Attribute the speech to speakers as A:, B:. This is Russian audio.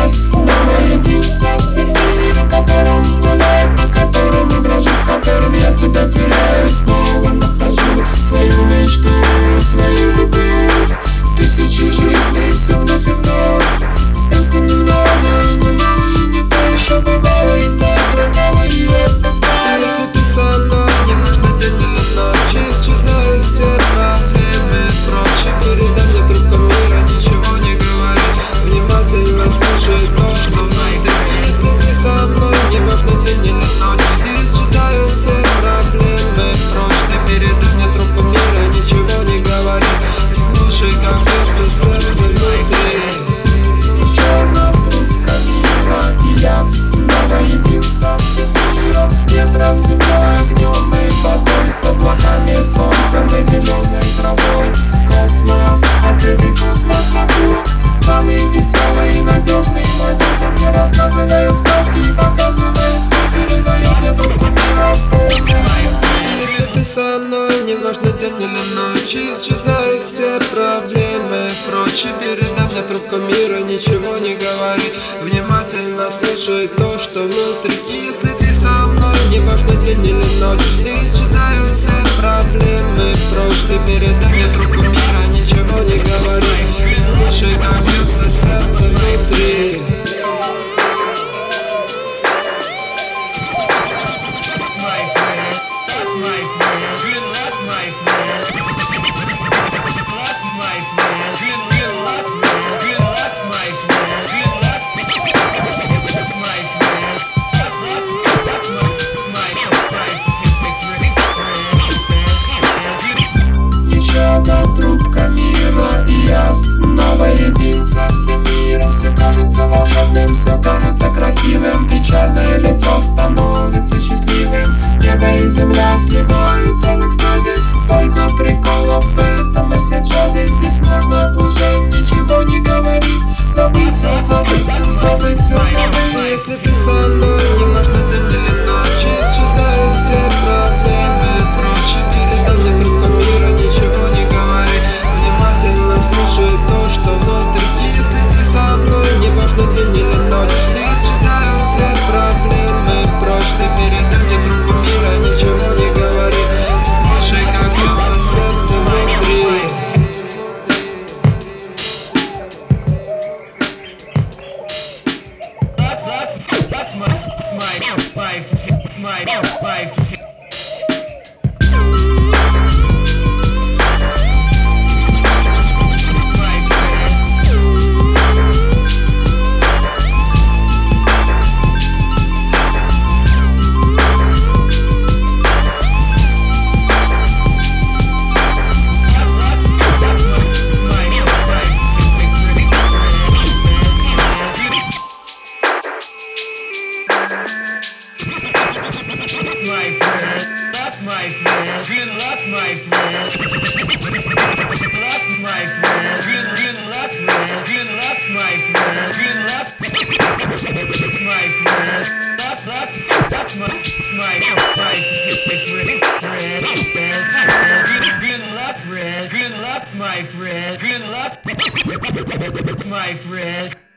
A: снова един совсем мир, в котором гуляю, по которым и брожу, в котором я тебя теряю. Снова нахожу свою мечту, свою любовь. Тысячи жизней, все вновь и вновь. Это немного, и немало, и не то еще бывало, и так пропало, и отпускаю.
B: Если ты со мной, не важно день или ночь, исчезают все проблемы прочь. Передай мне трубку мира, ничего не говори, внимательно слушай то, что внутри. Если ты со мной, не важно день или ночь, исчезают все проблемы прочь. Ты передай мне трубку мира, ничего не говори, слушай, как бьется сердце внутри.
A: Еще одна трубка мира, и я снова един совсем миром, с ветром, землей, огнем и водой, с облаками, солнцем и зеленой травой. Космос, открытый космос вокруг, самый веселый и надежный мой друг. Он мне рассказывает сказки и показывает сны, передает мне трубку мира.
B: Если ты со мной, не важно день или ночь, исчезают все проблемы прочь. Передай мне трубку мира, ничего не говори, внимательно слушай то, что внутри. Если ты со мной, не важно день или ночь, исчезают все проблемы прочь. Ты передай мне трубку мира, ничего не говори, слушай, как бьется сердце внутри.
A: Еще одна трубка мира, и я снова един совсем миром. Все кажется волшебным, все кажется красивым, печальное лицо становится счастливым. Небо и земля сливаются в экстазе, столько приколов в этом и сейчас. Здесь можно уже ничего не говорить, забыть все, забыть все, забыть все, забыть.
B: Если ты со мной, не важно день или ночь, исчезают все проблемы прочь. Передай мне трубку мира, ничего не говори, внимательно слушай то, что внутри. Если ты со мной, не важно день или ночь, исчезают все проблемы прочь. Ты передай мне трубку мира, ничего не говори, слушай, как бьется сердце внутри.
C: My friend, good luck, my friend. Luck, my friend. Good luck, man. Good luck, my friend. Good luck, my friend. Luck, my friend. Good luck, friend. Good luck, my friend. Good luck, my friend.